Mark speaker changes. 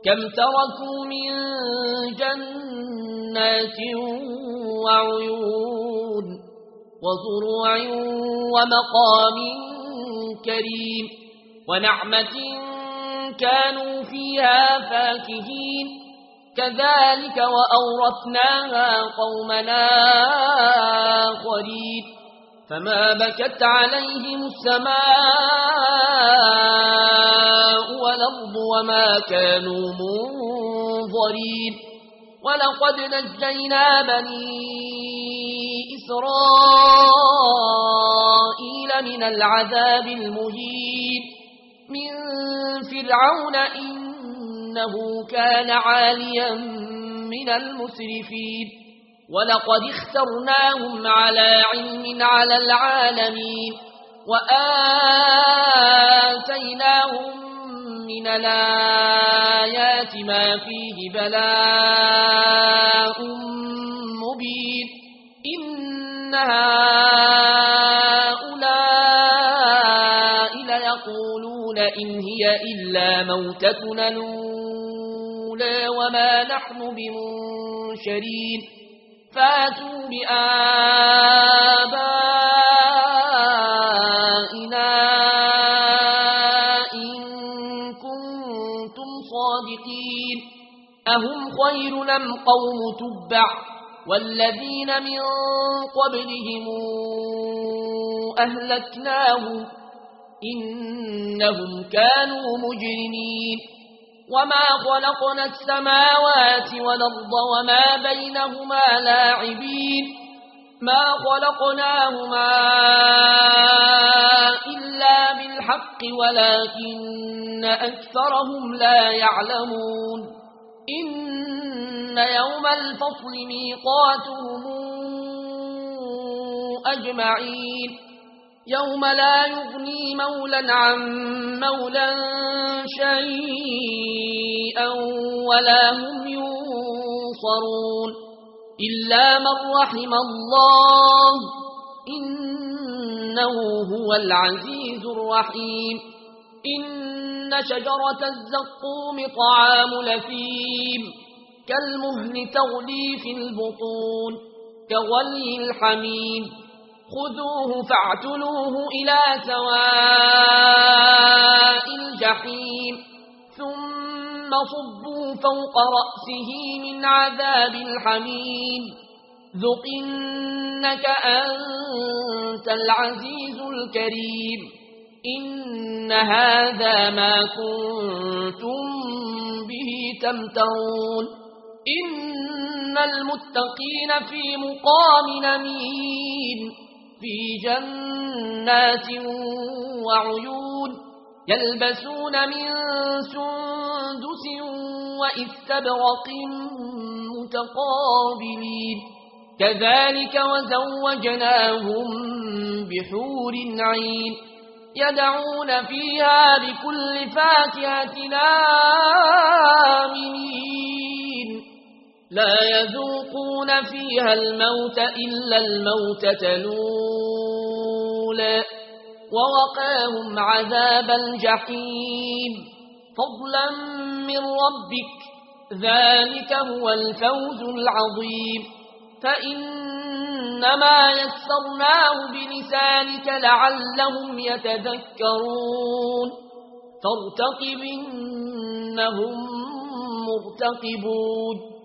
Speaker 1: كم تركوا من جنات وعيون وزروع ومقام كريم ونعمة كانوا فيها فاكهين كذلك وأورثناها قومنا آخرين فما بكت عليهم السماء والأرض وما كانوا منظرين ولقد نجينا بني إسرائيل من العذاب المهين من فرعون إنه كان عاليا من المسرفين ولقد اخترناهم على علم على العالمين وآتيناهم من الآيات ما فيه بلاء مبين إن هؤلاء ليقولون إن هي إلا موتتنا الأولى وما نحن بمنشرين فاتوا بآبائنا إن كنتم صادقين أهم خير أم قوم تبع والذين من قبلهم أهلكناهم إنهم كانوا مجرمين وما خلقنا السماوات والأرض وما بينهما لاعبين ما خلقناهما إلا بالحق ولكن أكثرهم لا يعلمون إن يوم الفصل ميقاتهم أجمعين يوم لا يغني مولا عن مولا شيئا ولا هم ينصرون إلا من رحم الله إنه هو العزيز الرحيم إن شجرة الزقوم طعام لثيم كالمهل تغلي في البطون كغلي الحميم خذوه فاعتلوه إلى سواء الجحيم ثم صبوا فوق رأسه من عذاب الحميم ذق إنك أنت العزيز الكريم إن هذا ما كنتم به تمترون إن المتقين في مقام أمين في جنات وعيون يلبسون من سندس وإستبرق متقابلين كذلك وزوجناهم بحور عين يدعون فيها بكل فاكهة آمنين لا يذوقون فيها الموت إلا الموتة الأولى ووقاهم عذاب الجحيم فضلا من ربك ذلك هو الفوز العظيم فإنما يسرناه بلسانك لعلهم يتذكرون فارتقب إنهم مرتقبون